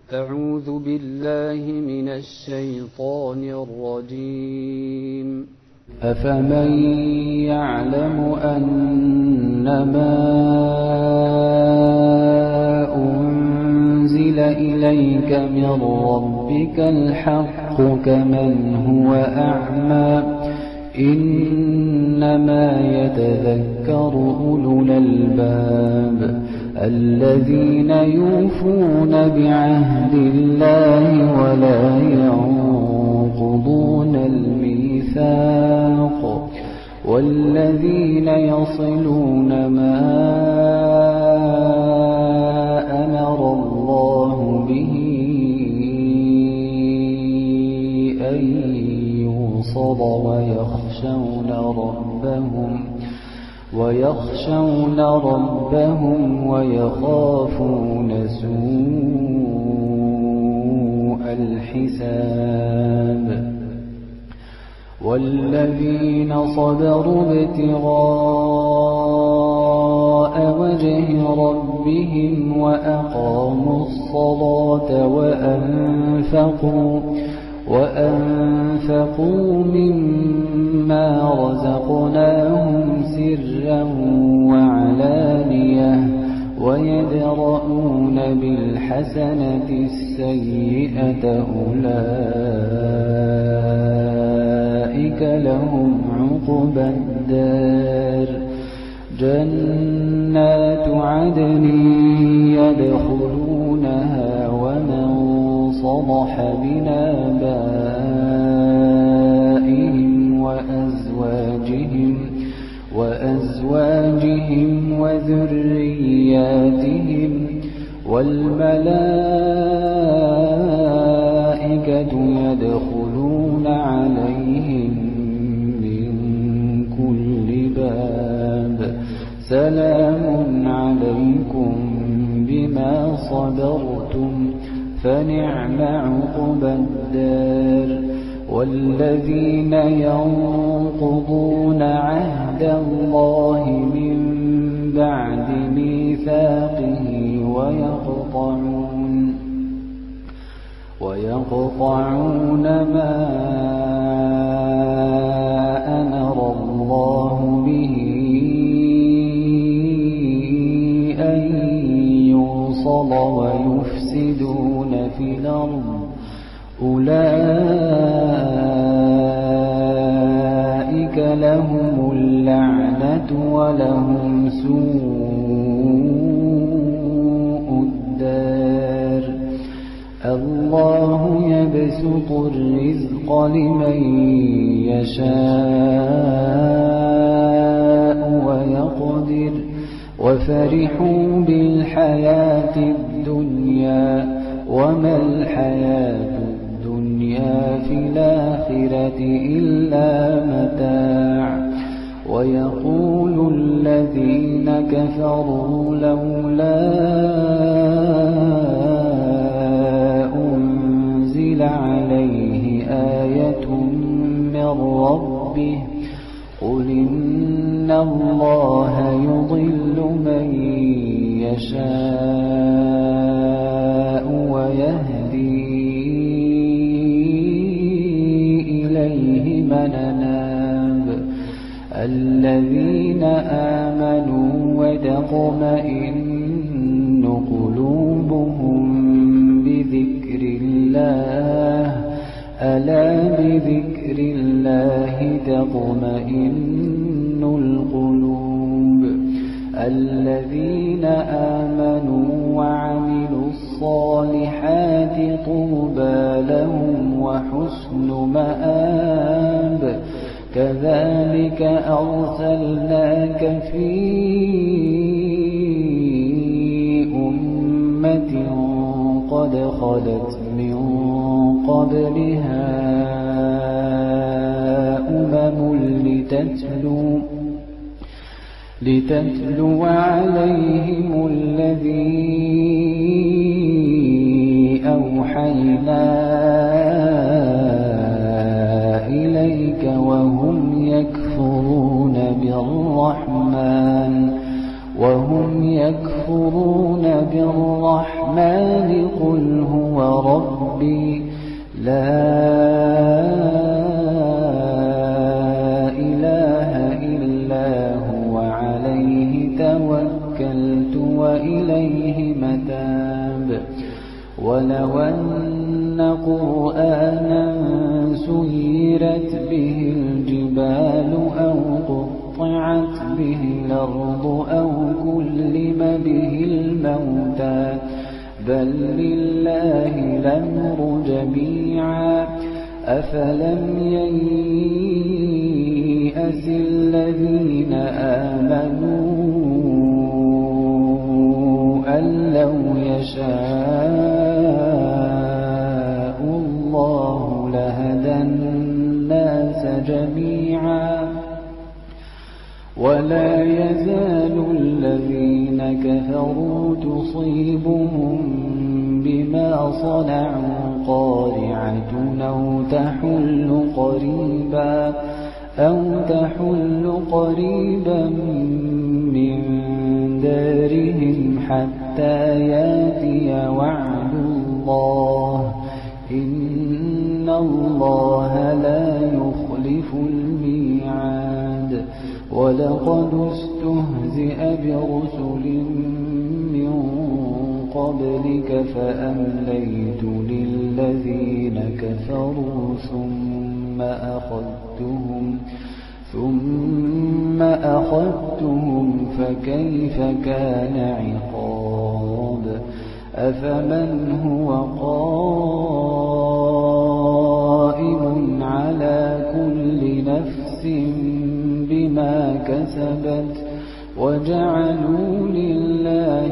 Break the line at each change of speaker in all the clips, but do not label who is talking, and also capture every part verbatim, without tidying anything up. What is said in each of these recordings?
أعوذ بالله من الشيطان الرجيم.
أفمن يعلم أنما أنزل إليك من ربك الحق كمن هو أعمى إنما يتذكر أولو الألباب الذين يوفون بعهد الله ولا ينقضون الميثاق والذين يصلون ما أمر الله به أن يوصل ويخشون ربهم ويخشون ربهم ويخافون سوء الحساب والذين صبروا ابتغاء وجه ربهم وأقاموا الصلاة وأنفقوا وأنفقوا مما رزقناهم سرا وعلانية ويدرؤون بالحسنة السيئة أولئك لهم عقبى الدار جنات عدن يدخلونها ومن صلح من آبائهم وأزواجهم وأزواجهم وذرياتهم والملائكة يدخلون عليهم من كل باب سلام عليكم بما صبرتم فنعم عقبى الدار والذين ينقضون عهد الله من بعد ميثاقه ويقطعون ويقطعون ما أمر الله به أن يوصل ويفسدون في الأرض أولئك لهم اللعنة ولهم سوء الدار الله يبسط الرزق لمن يشاء ويقدر وفرحوا بالحياة الدنيا وما الحياة الدنيا في الآخرة إلا متاع ويقول الذين كفروا لولا أنزل عليه آية من ربه قل إن الله يضل من يشاء ويهدي إليه من أناب الذين آمنوا وتطمئن قلوبهم بذكر الله ألا بذكر الله تطمئن القلوب الذين آمنوا وعملوا الصالحات طوبى لهم وحسن مآب كذلك أرسلناك في أمة قد خلت من قبلها أمم لتتلو لتتلو عليهم الذي أوحينا إليك وهم يكفرون بالرحمن وهم يكفرون بالرحمن قل هو لا إله إلا هو عليه توكلت وإليه متاب ولو أن قرآنا سيرت به الجبال أو قطعت به الأرض أو كلم به الموتى بل لله الأمر جميعا أفلم ييأس الذين آمنوا أن لو يشاء الله لهدى الناس جميعا ولا يزال الذين كفروا تصيبهم بما صنعوا قارعة أو تحل قريبا أو تحل قريبا من دارهم حتى يأتي وعد الله إن الله لا يخلف الميعاد ولقد استهزئ برسل من قبلك فأمليت للذين كفروا ثم أخذتهم ثم أخذتهم فكيف كان عقاب أفمن هو قائم على كل نفس بما كسبت وجعلوا لله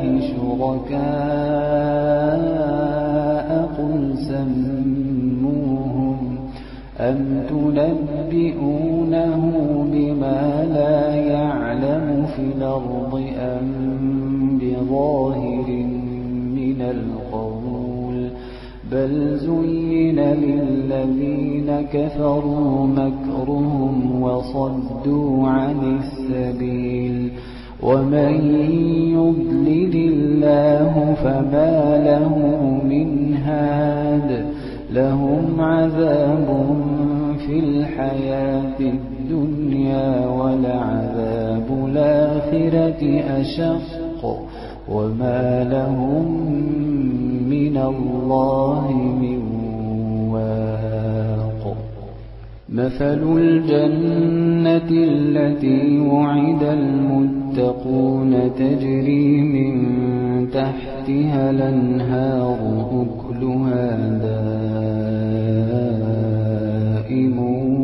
شركاء قل سموهم أم تنبئونه بما لا يعلم في الأرض أم بظاهر من القول بل زين للذين كفروا مكرهم وصدوا عن السبيل ومن يضلل الله فما له من هاد لهم عذاب في الحياة الدنيا ولعذاب الآخرة أشق وما لهم من الله من واق مثل الجنة التي وعد المتقون تجري من تحتها الأنهار أكلها دائم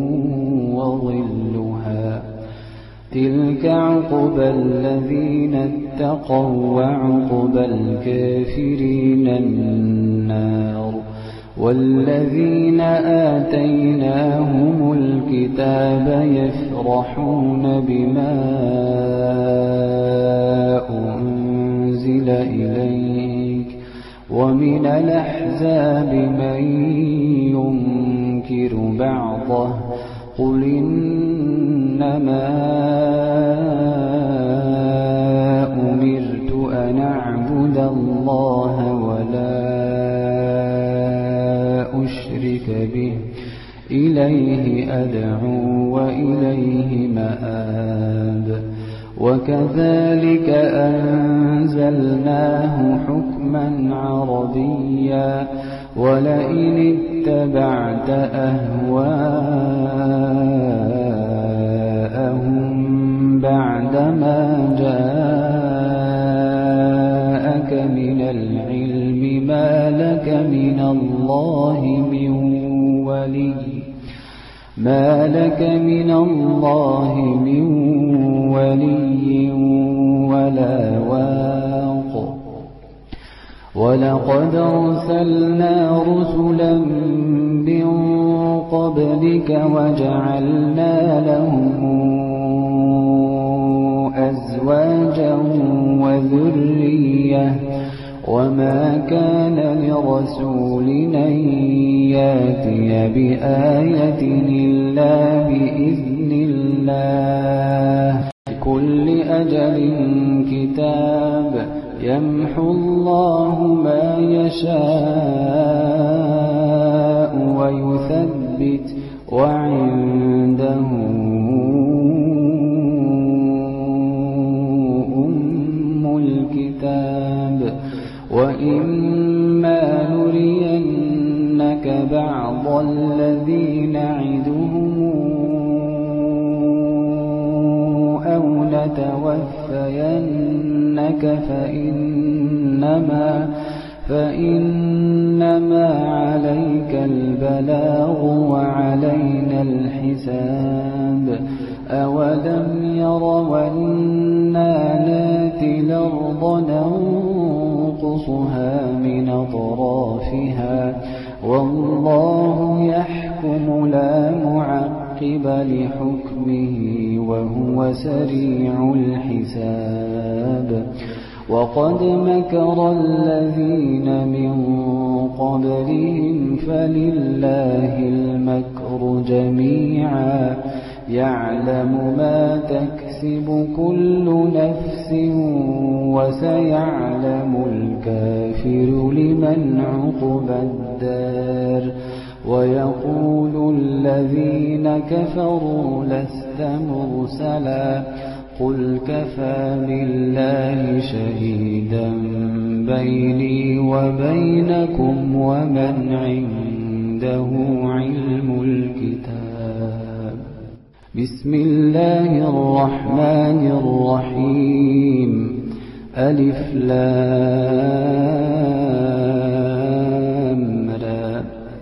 وظلها تلك عقبى الذين اتقوا وعقبى الكافرين النار والذين آتيناهم الكتاب يفرحون بما أنزل إليك ومن الأحزاب من ينكر بعضه قل إنما أمرت أن أعبد الله ولا أشرك به إليه أدعو وإليه مآب وكذلك أنزلناه حكما عربيا ولئن اتبعت أهواءهم بعدما جاءك من العلم ما لك من الله من ولي ما لك من الله من ولي ولا واق ولقد أرسلنا رسلا من قبلك وجعلنا لهم أزواجا وذرية وما كان لرسول أن يأتي بآية إلا بإذن الله لكل أجل كتاب يمحو الله ما يشاء بعض الذي نعدهم أو نتوفينك فإنما فإنما عليك البلاغ وعلينا الحساب أولم يروا أنا ناتي الأرض ننقصها من أطرافها والله يحكم لا معقب لحكمه وهو سريع الحساب وقد مكر الذين من قبلهم فلله المكر جميعا يعلم ما تكسب كل نفس وسيعلم الكافر لمن عقبى الدار ويقول الذين كفروا لست مرسلا قل كفى بالله شهيدا بيني وبينكم ومن عنده علم الكتاب بسم الله الرحمن الرحيم ألف لام را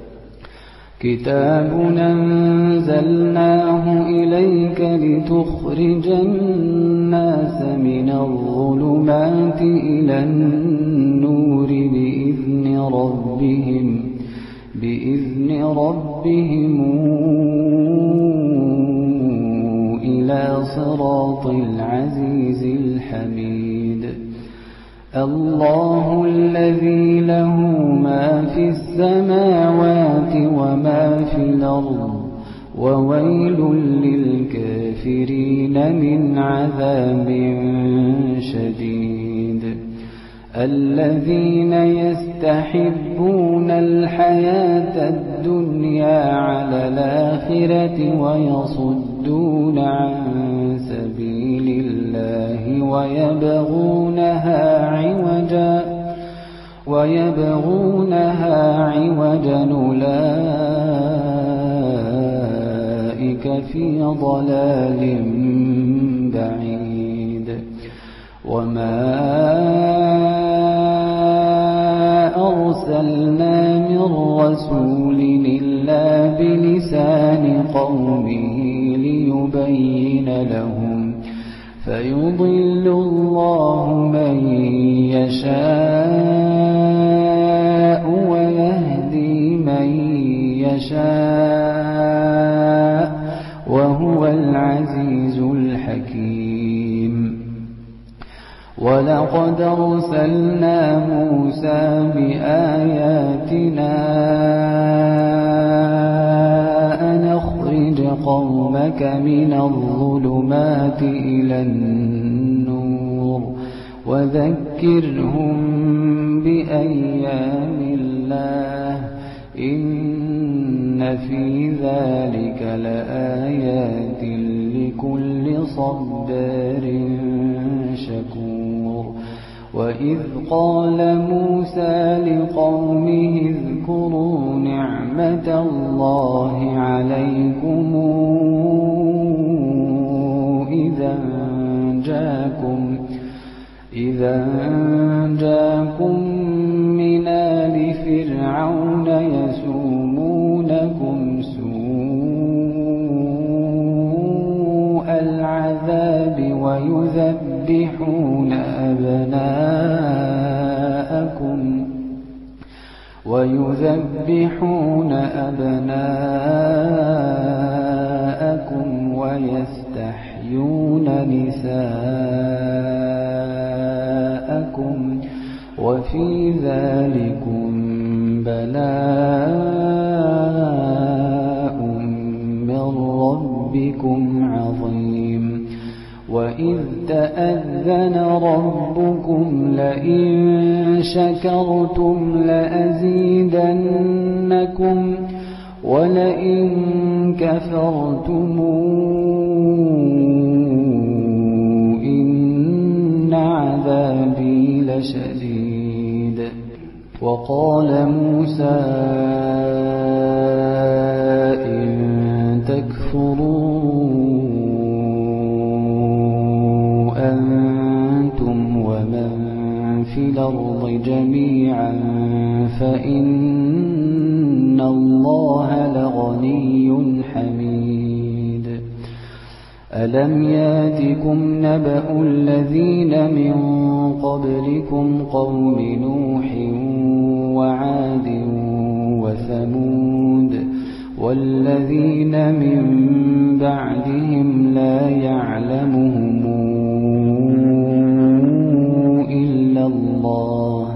كتاب أنزلناه إليك لتخرج الناس من الظلمات إلى النور بإذن ربهم بإذن ربهم إلى صراط العزيز الحميد الله الذي له ما في السماوات وما في الأرض وويل للكافرين من عذاب شديد الذين يستحبون الحياة الدنيا على الآخرة ويصدون عن سبيل الله ويبغونها عوجا ويبغونها عوجا أولئك في ضلال بعيد وما أرسلنا من رسول إلا بلسان قومه ليبين لهم فيضل الله من يشاء ويهدي من يشاء وهو العزيز الحكيم ولقد أرسلنا موسى بآياتنا أن أخرج قومك من الظلمات إلى النور وذكرهم بأيام الله إن في ذلك لآيات لكل صبار شكور وإذ قال موسى لقومه اذكروا نعمة الله عليكم إذا جاءكم إذا جاءكم من آل فرعون يسومونكم سوء العذاب ويذبحون أبناءكم ويذبحون أبناءكم ويستحيون نساءكم وفي ذلكم بلاء من ربكم عظيم وإذ تأذن ربكم لئن شكرتم لأزيدنكم ولئن كفرتم إن عذابي لشديد وقال موسى إن تكفروا أنتم ومن في الأرض جميعا فإن الله لغني حميد ألم ياتكم نبأ الذين من قبلكم قوم نوح وعاد وثمود والذين من بعدهم لا يعلمهم إلا الله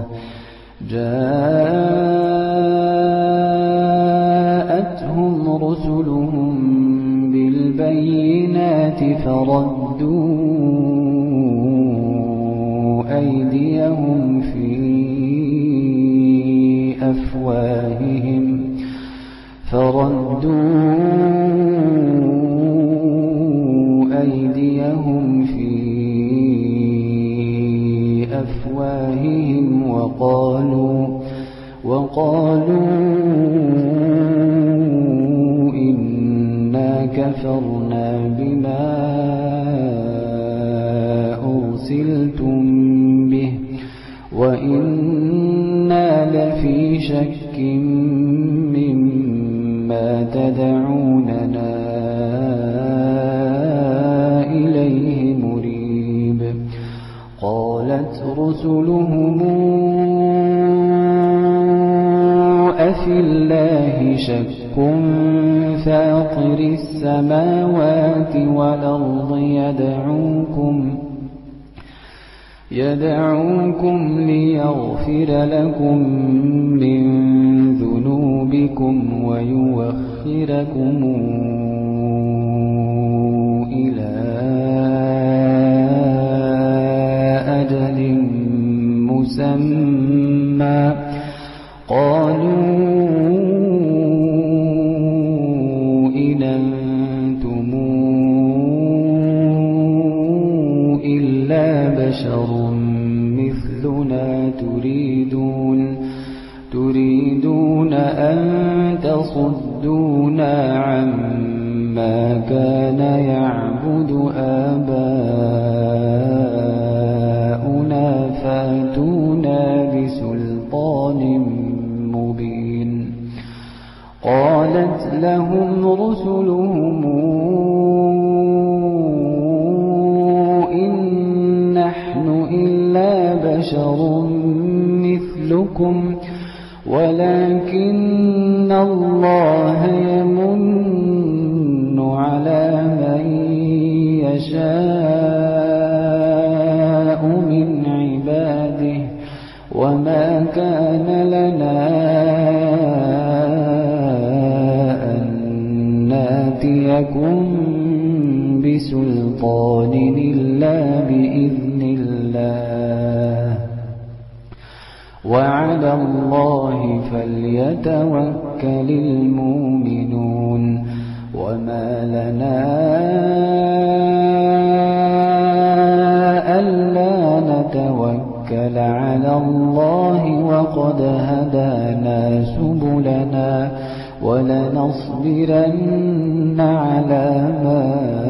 جاءتهم رسلهم بالبينات فردوا أيديهم في أفواههم فردوا أيديهم في أفواههم وقالوا وقالوا إنا كفرنا بما أرسلتم به وإنا لفي شك مما تدعوننا إليه مريب قالت رسلهم أفي الله شك فاطر السماوات والأرض يدعوكم يدعوكم ليغفر لكم من ذنوبكم ويؤخركم إلى أجل مسمى قالوا إن أنتم إلا بشر مثلنا تريدون تريدون أن تصدونا عما كان يعبد آباؤنا فاتونا بسلطان مبين قالت لهم رسلهم إن نحن إلا بشر مثلكم ولكن الله يمن على من يشاء من عباده وما كان لنا أن ناتيكم بسلطان إلا بإذن الله وعلى الله فليتوكل المؤمنون وما لنا ألا نتوكل على الله وقد هدانا سبلنا ولنصبرن على ما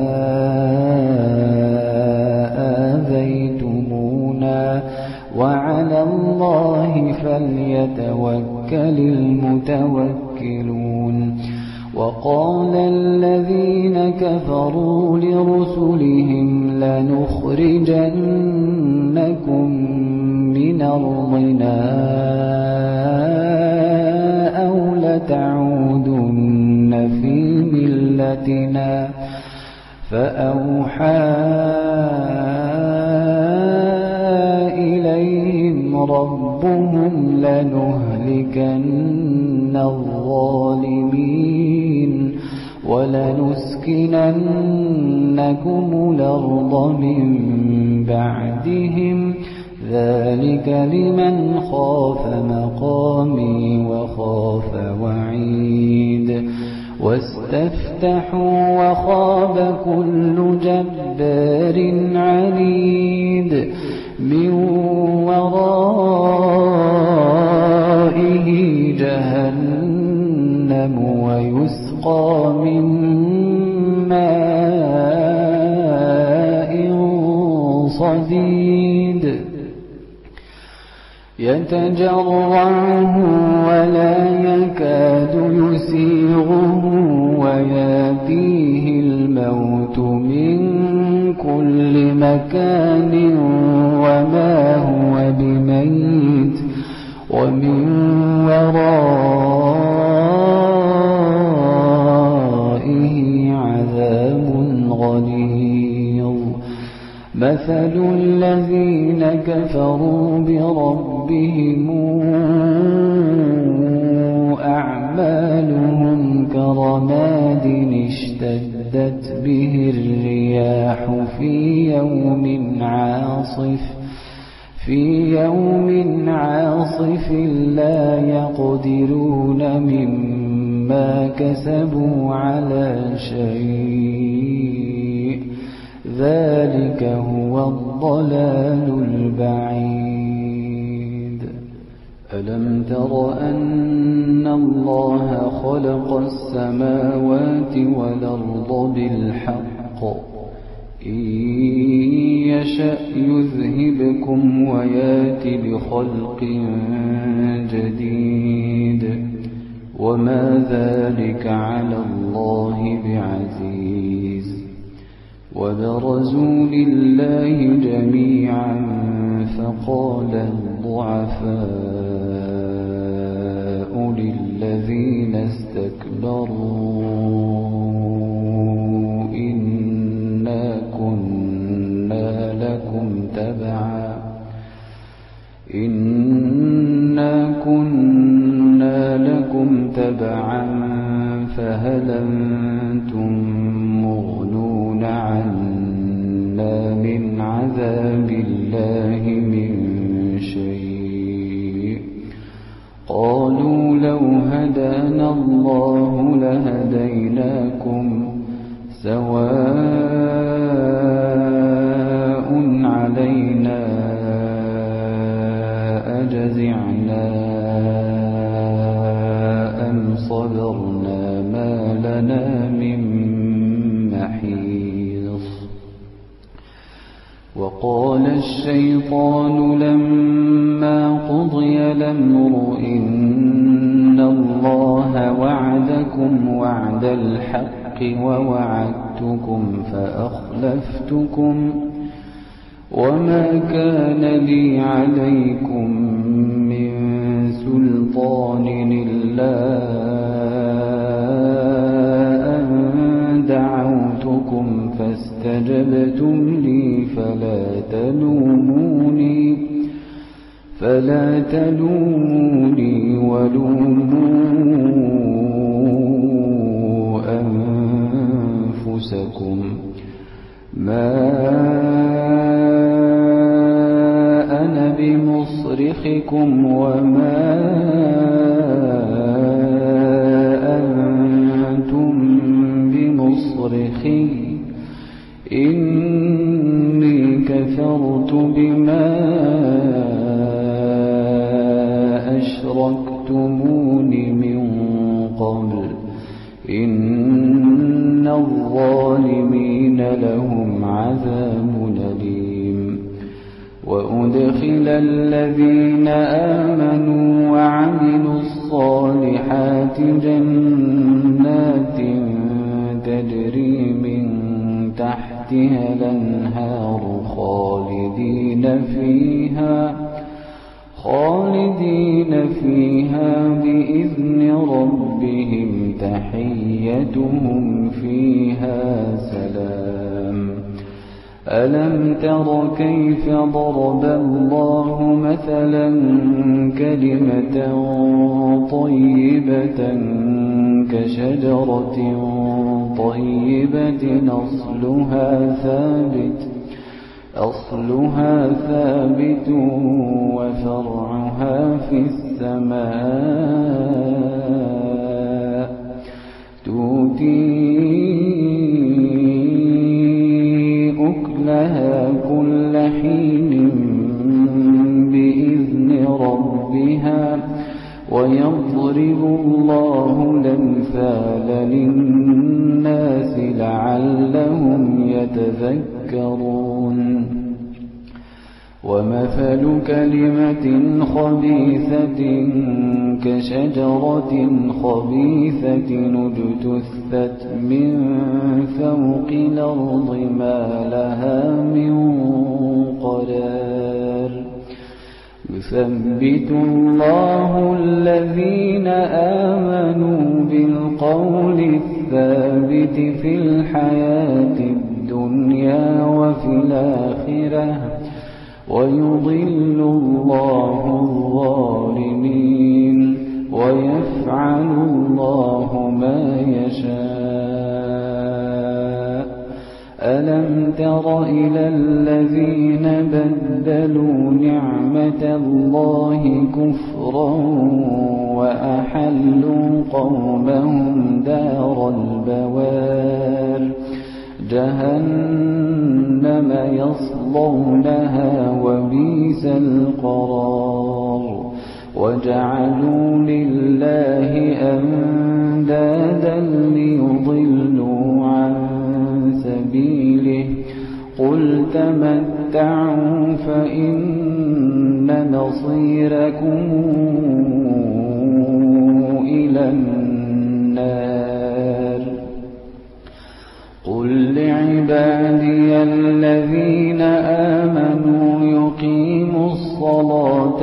آذيتمونا وعلى الله فليتوكل المتوكلون وقال الذين كفروا لرسلهم لنخرجنكم من أرضنا أو لتعودن في ملتنا فأوحى إليهم ربهم لنهلكن الظالمين ولنسكننكم الأرض من بعدهم ذلك لمن خاف مقامي وخاف وعيد واستفتحوا وخاب كل جبار عنيد من وراء جهنم ويسقى من ماء صديد يتجرعه ولا يكاد يسيغه ويأتيه الموت من كل مكان وما هو بميت ومن ورائه عذاب غليظ مثل الذين كفروا بربهم أعمالهم كرماد اشتدت به الرياح في يوم عاصف في يوم عاصف لا يقدرون مما كسبوا على شيء ذلك هو الضلال البعيد ألم تر أن الله خلق السماوات والأرض بالحق إن يشأ يذهبكم ويات بخلق جديد وما ذلك على الله بعزيز وبرزوا لله جميعا فقال الضعفاء للذين استكبروا إنا كنا لكم تبعا إنا كنا لكم تبعا فهل أنتم مغنون عنا من عذاب الله من شيء قالوا لو هدانا الله لهديناكم سواء علينا أجزعنا أم صبرنا ما لنا من محيص وقال الشيطان لما قضي الأمر إن الله وعدكم وعد الحق ووعدتكم فأخلفتكم وما كان لي عليكم من سلطان إلا أن دعوتكم فاستجبتم لي فلا تلوموني فلا تلوموني ولوموا أنفسكم ما أنا بمصرخكم وما أنتم بمصرخي إني كفرت بما أشركتمون من قبل إن الظالمين لهم عذاب أليم وأدخل الذين آمنوا وعملوا الصالحات جنات تجري من تحتها الأنهار خالدين فيها خالدين فيها بإذن ربهم تحيتهم فيها سلام ألم تر كيف ضرب الله مثلا كلمة طيبة كشجرة طيبة أصلها ثابت أصلها ثابت وفرعها في السماء تؤتي أكلها كل حين بإذن ربها ويضرب الله الأمثال للناس لعلهم يتذكرون ومثل كلمة خبيثة كشجرة خبيثة اجتثت من فوق الأرض ما لها من قرار يثبت الله الذين آمنوا بالقول الثابت في الحياة الدنيا وفي الآخرة ويضل الله الظالمين ويفعل الله ما يشاء ألم تر إلى الذين بدلوا نعمة الله كفرا وأحلوا قومهم دار البوار جهنم يصلونها وبئس القرار وجعلوا لله أندادا ليضلوا عن سبيله قل تمتعوا فإن مصيركم إلى النار قل لعبادي الذين آمنوا يقيموا الصلاة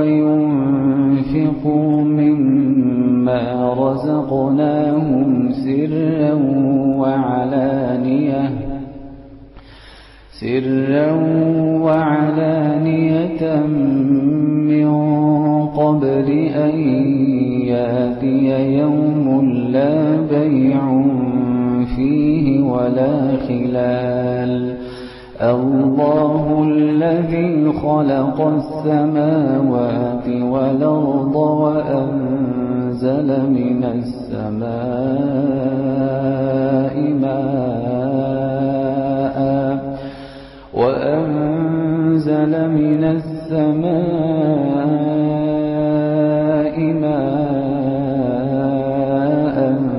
وينفقوا مما رزقناهم سرا وعلانية سرا وعلانية من قبل أن يأتي يوم لا بيع فيه ولا خلال الله الذي خلق السماوات والأرض وأنزل من السماء ماء وأنزل من السماء ماء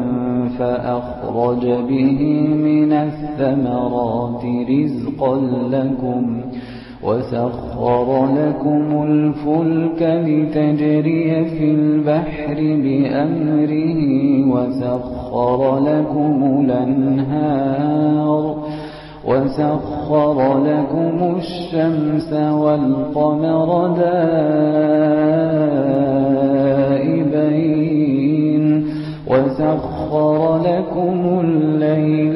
فأخرج به من الثمرات رزقا لكم وسخر لكم الفلك لتجري في البحر بأمره وسخر لكم الأنهار وسخر لكم الشمس والقمر دائبين وسخر لكم الليل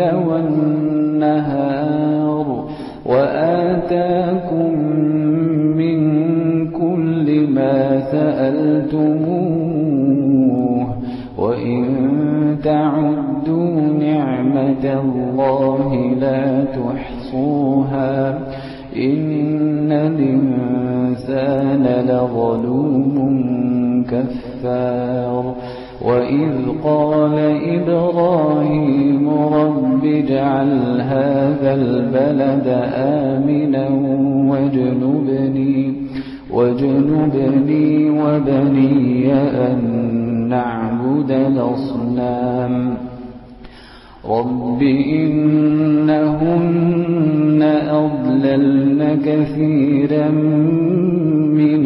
والنهار وآتاكم من كل ما سألتموه وإن تعدوا نعمة الله لا تحصوها إن الإنسان لظلوم كفار وإذ قال إبراهيم رب اجعل هذا البلد آمنا واجنبني واجنبني وبني أن نعبد الأصنام رب إنهن أضللن كثيرا من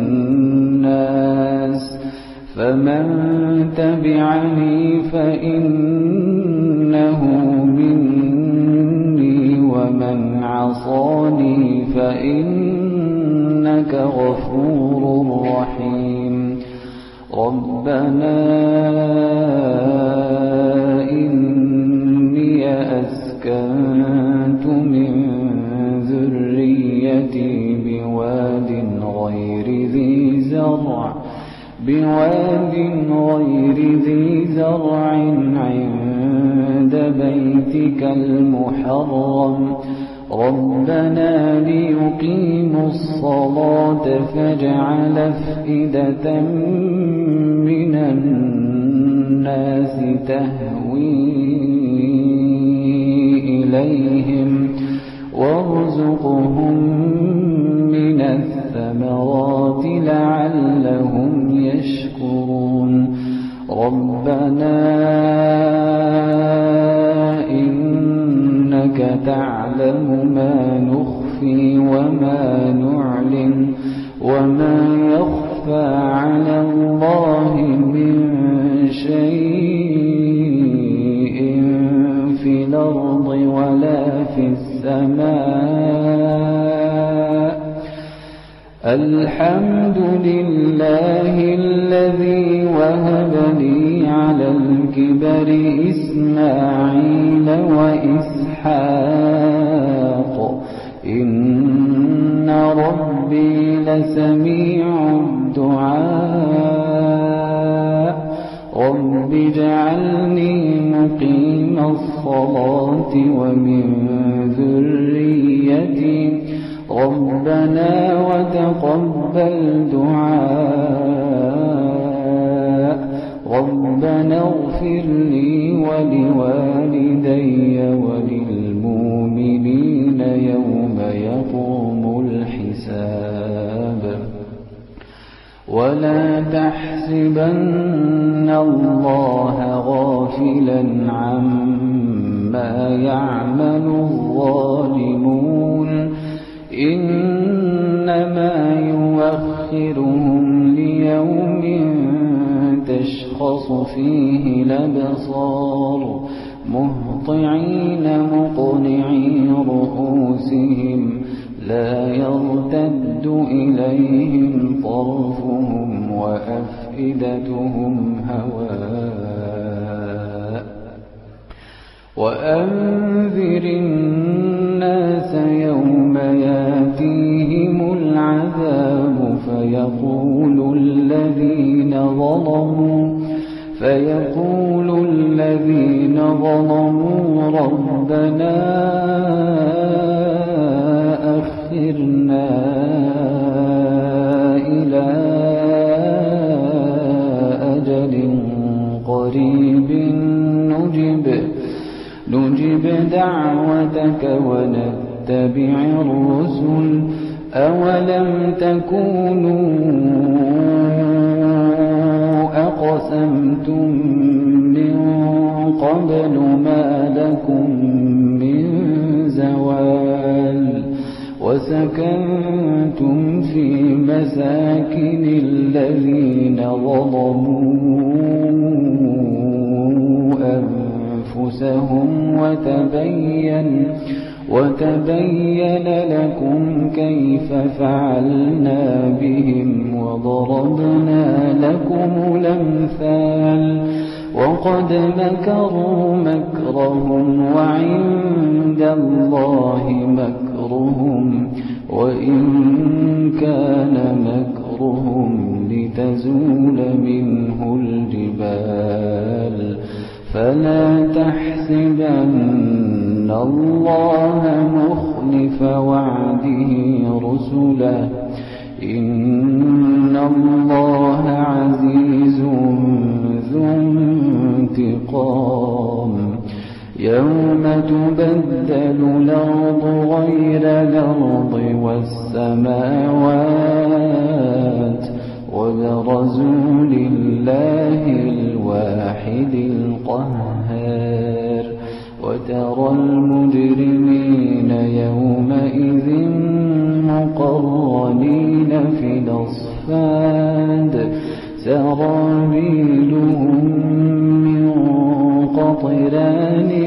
الناس فمن تبعني فإنه مني ومن عصاني فإنك غفور رحيم ربنا إني أسكنت من ذريتي بواد غير ذي زرع بواد غير ذي زرع عند بيتك المحرم ربنا ليقيموا الصلاة فاجعل أفئدة من الناس تهوي إليهم وارزقهم من الثمرات لعلهم يشكرون ربنا إنك تعلم ما نخفي وما نعلن وما يخفى على الله من شيء في الأرض ولا في السماء الحمد لله الذي وهب لي على الكبر إسماعيل وإسحاق إن ربي لسميع الدعاء رب اجعلني مقيم الصلاة ومن ذريتي ربنا وتقبل دعاء ربنا اغفر لي ولوالدي وللمؤمنين يوم يقوم الحساب ولا تحسبن الله غافلا عما يعمل الظالمون إنما يوخرهم ليوم تشخص فيه الأبصار مهطعين مقنعي رؤوسهم لا يرتد إليهم طرفهم وأفئدتهم هواء وأنذر الناس يوم ياتيهم العذاب فيقول الذين ظلموا فيقول الذين ظلموا ربنا أخرنا إلى أجل قريب نجب نجب دعوتك ونتبع الرسل أولم تكونوا أقسمتم من قبل ما لكم من زوال وسكنتم في مساكن الذين ظلموا أنفسهم وتبين وتبين لكم كيف فعلنا بهم وضربنا لكم الأمثال وقد مكروا مكرهم وعند الله مكرهم وإن كان مكرهم لتزول منه الجبال فلا تحسبن الله مخلف وعده رسله إن الله عزيز ذو انتقام يوم تبدل الأرض غير الأرض والسماوات وبرزوا لله الواحد القهار وترى المجرمين يومئذ مقرنين في الأصفاد سرابيلهم من قطران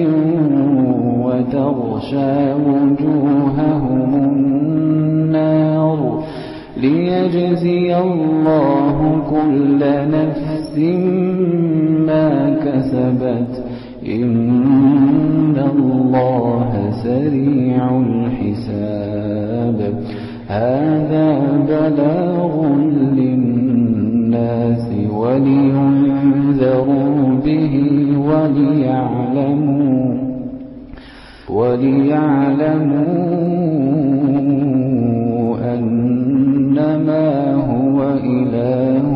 وتغشى وجوههم النار ليجزي الله كل نفس ما كسبت إن الله سريع الحساب هذا بلاغ للناس ولينذروا به وليعلموا وليعلموا أنما هو إله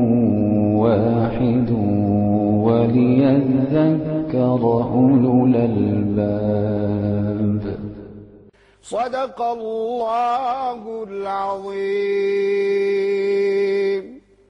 واحد وليذكر أولو الألباب.
صدق الله العظيم.